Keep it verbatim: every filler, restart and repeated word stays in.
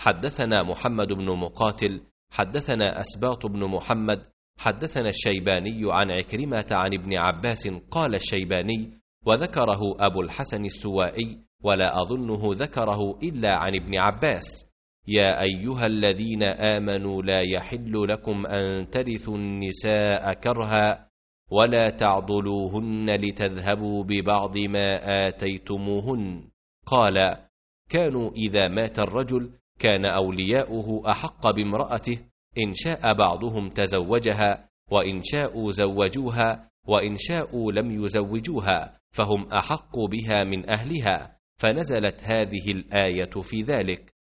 حدثنا محمد بن مقاتل حدثنا أسباط بن محمد حدثنا الشيباني عن عكرمة عن ابن عباس قال الشيباني وذكره أبو الحسن السوائي ولا أظنه ذكره إلا عن ابن عباس: يا أيها الذين آمنوا لا يحل لكم أن ترثوا النساء كرها ولا تعضلوهن لتذهبوا ببعض ما آتيتموهن. قال: كانوا إذا مات الرجل كان أولياؤه أحق بامرأته، إن شاء بعضهم تزوجها، وإن شاءوا زوجوها، وإن شاءوا لم يزوجوها، فهم أحق بها من أهلها، فنزلت هذه الآية في ذلك.